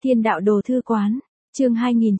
Thiên đạo đồ thư quán, chương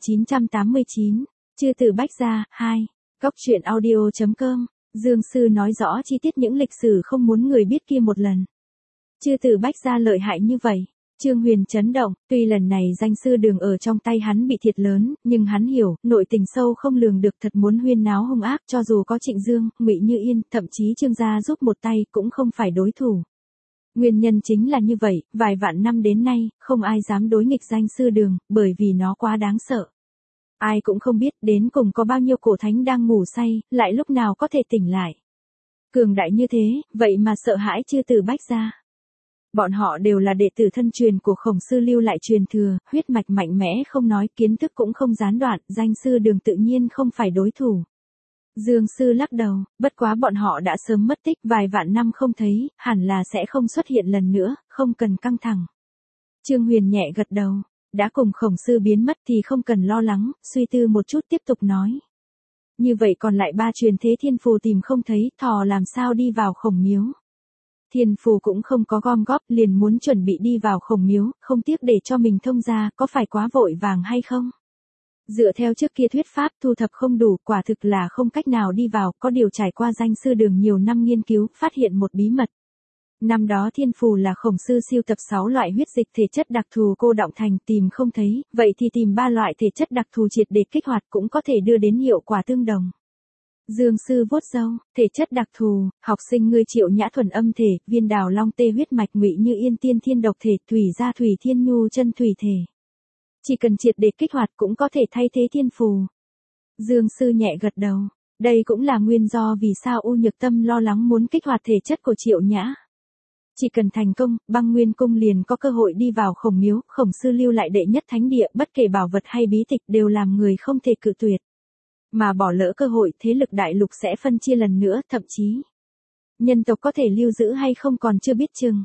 2989, Chư tử Bách gia, 2, Cóc truyện audio.com, Dương Sư nói rõ chi tiết những lịch sử không muốn người biết kia một lần. Chư tử Bách gia lợi hại như vậy, Trương Huyền chấn động, tuy lần này danh sư đường ở trong tay hắn bị thiệt lớn, nhưng hắn hiểu, nội tình sâu không lường được thật muốn huyên náo hung ác cho dù có Trịnh Dương, Ngụy Như Yên, thậm chí Trương gia giúp một tay cũng không phải đối thủ. Nguyên nhân chính là như vậy, vài vạn năm đến nay, không ai dám đối nghịch danh sư đường, bởi vì nó quá đáng sợ. Ai cũng không biết đến cùng có bao nhiêu cổ thánh đang ngủ say, lại lúc nào có thể tỉnh lại. Cường đại như thế, vậy mà sợ hãi chư tử Bách gia. Bọn họ đều là đệ tử thân truyền của Khổng sư lưu lại truyền thừa, huyết mạch mạnh mẽ không nói, kiến thức cũng không gián đoạn, danh sư đường tự nhiên không phải đối thủ. Dương Sư lắc đầu, bất quá bọn họ đã sớm mất tích vài vạn năm không thấy, hẳn là sẽ không xuất hiện lần nữa, không cần căng thẳng. Trương Huyền nhẹ gật đầu, đã cùng Khổng sư biến mất thì không cần lo lắng, suy tư một chút tiếp tục nói. Như vậy còn lại ba truyền thế thiên phù tìm không thấy, thò làm sao đi vào Khổng miếu. Thiên phù cũng không có gom góp, liền muốn chuẩn bị đi vào Khổng miếu, không tiếc để cho mình thông ra, có phải quá vội vàng hay không? Dựa theo trước kia thuyết pháp thu thập không đủ, quả thực là không cách nào đi vào, có điều trải qua danh sư đường nhiều năm nghiên cứu, phát hiện một bí mật. Năm đó thiên phù là Khổng sư siêu tập 6 loại huyết dịch thể chất đặc thù cô đọng thành, tìm không thấy, vậy thì tìm 3 loại thể chất đặc thù triệt để kích hoạt cũng có thể đưa đến hiệu quả tương đồng. Dương Sư vuốt râu, thể chất đặc thù, học sinh ngươi Triệu Nhã thuần âm thể, Viên Đào long tê huyết mạch, Ngụy Như Yên tiên thiên độc thể, Thủy gia Thủy Thiên Nhu chân thủy thể. Chỉ cần triệt để kích hoạt cũng có thể thay thế thiên phù. Dương Sư nhẹ gật đầu, đây cũng là nguyên do vì sao U Nhược Tâm lo lắng muốn kích hoạt thể chất của Triệu Nhã. Chỉ cần thành công, Băng Nguyên cung liền có cơ hội đi vào Khổng miếu, Khổng sư lưu lại đệ nhất thánh địa, bất kể bảo vật hay bí tịch đều làm người không thể cự tuyệt. Mà bỏ lỡ cơ hội, thế lực đại lục sẽ phân chia lần nữa, thậm chí nhân tộc có thể lưu giữ hay không còn chưa biết chừng.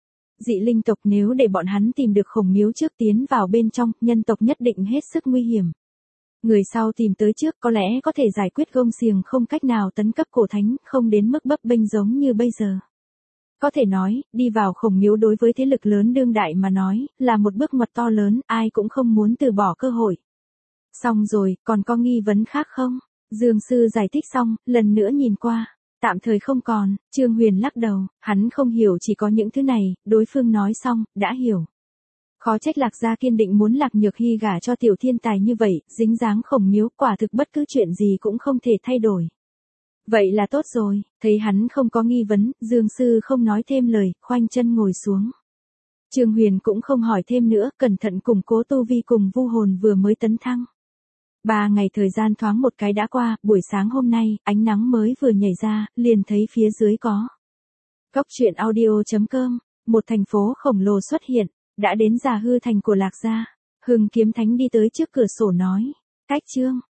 Dị linh tộc nếu để bọn hắn tìm được Khổng miếu trước tiến vào bên trong, nhân tộc nhất định hết sức nguy hiểm. Người sau tìm tới trước có lẽ có thể giải quyết gông xiềng không cách nào tấn cấp cổ thánh, không đến mức bấp bênh giống như bây giờ. Có thể nói, đi vào Khổng miếu đối với thế lực lớn đương đại mà nói, là một bước ngoặt to lớn, ai cũng không muốn từ bỏ cơ hội. Xong rồi, còn có nghi vấn khác không? Dương Sư giải thích xong, lần nữa nhìn qua. Tạm thời không còn, Trương Huyền lắc đầu, hắn không hiểu chỉ có những thứ này, đối phương nói xong, đã hiểu. Khó trách Lạc gia kiên định muốn Lạc Nhược Hy gả cho tiểu thiên tài như vậy, dính dáng Khổng miếu, quả thực bất cứ chuyện gì cũng không thể thay đổi. Vậy là tốt rồi, thấy hắn không có nghi vấn, Dương Sư không nói thêm lời, khoanh chân ngồi xuống. Trương Huyền cũng không hỏi thêm nữa, cẩn thận củng cố tu vi cùng vu hồn vừa mới tấn thăng. 3 ngày thời gian thoáng một cái đã qua, buổi sáng hôm nay, ánh nắng mới vừa nhảy ra, liền thấy phía dưới có. Cóc truyện audio.com, một thành phố khổng lồ xuất hiện, đã đến Già Hư thành của Lạc gia. Hưng Kiếm Thánh đi tới trước cửa sổ nói, Cách Trương,